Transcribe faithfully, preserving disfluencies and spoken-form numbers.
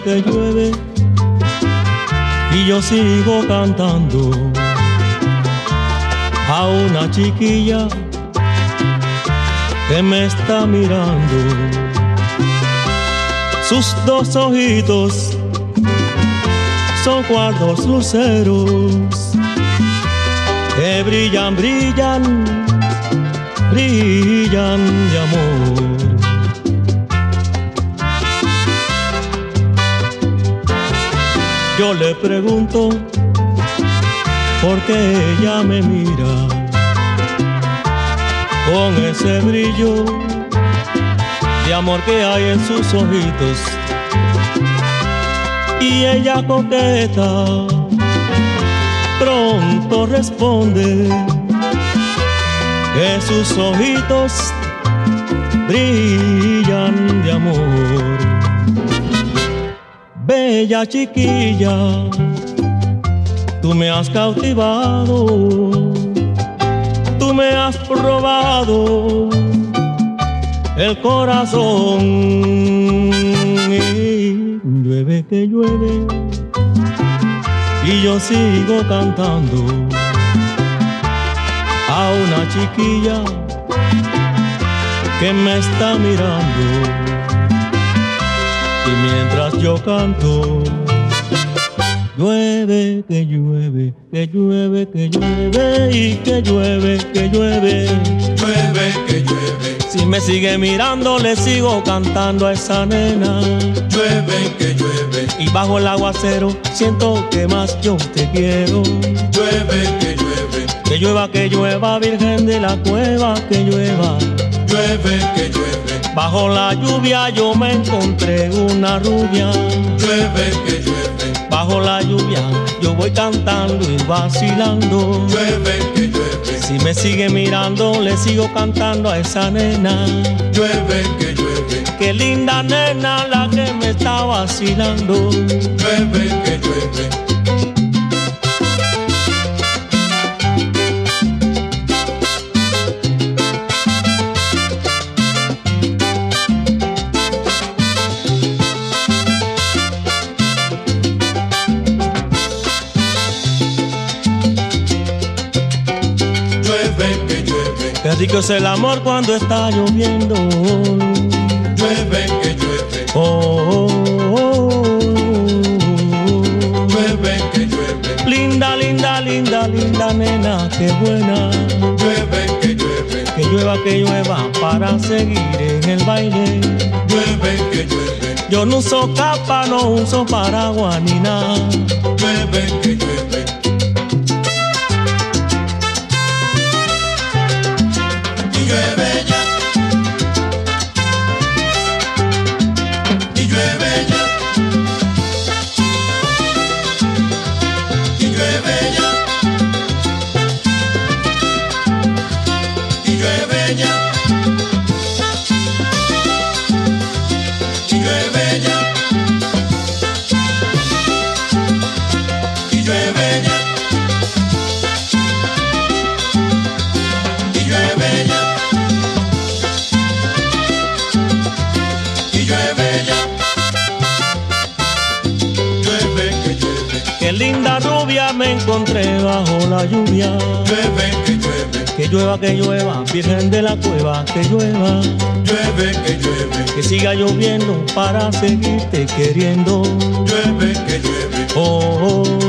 que llueve y yo sigo cantando a una chiquilla que me está mirando. Sus dos ojitos son cual dos luceros que brillan, brillan, brillan de amor. Yo le pregunto por qué ella me mira con ese brillo de amor que hay en sus ojitos. Y ella coqueta pronto responde que sus ojitos brillan de amor. Bella chiquilla, tú me has cautivado, tú me has robado el corazón. Y llueve que llueve y yo sigo cantando a una chiquilla que me está mirando. Y mientras yo canto, llueve, que llueve, que llueve, que llueve, y que llueve, que llueve, llueve, que llueve. Si me sigue mirando, le sigo cantando a esa nena. Llueve, que llueve. Y bajo el aguacero, siento que más yo te quiero. Llueve, que llueve. Que llueva, que llueva, Virgen de la Cueva, que llueva. Llueve, que llueve. Bajo la lluvia yo me encontré una rubia. Llueve, que llueve. Bajo la lluvia yo voy cantando y vacilando. Llueve, que llueve. Si me sigue mirando, le sigo cantando a esa nena. Llueve, que llueve. Qué linda nena la que me está vacilando. Llueve, que llueve. Qué rico es el amor cuando está lloviendo. Llueve, que llueve. Oh, oh, oh, oh. Llueve, que llueve. Linda, linda, linda, linda nena, qué buena. Llueve, que llueve. Que llueva, que llueva para seguir en el baile. Llueve, que llueve. Yo no uso capa, no uso paraguas ni nada. Llueve, que llueve. Llueve ya, y llueve ya, y llueve ya, y llueve ya, y llueve ya, y llueve ya, y llueve ya. Qué linda rubia me encontré bajo la lluvia. Llueve, que llueve. Que llueva, que llueva, Virgen de la Cueva, que llueva. Llueve, que llueve. Que siga lloviendo para seguirte queriendo. Llueve, que llueve. Oh, oh,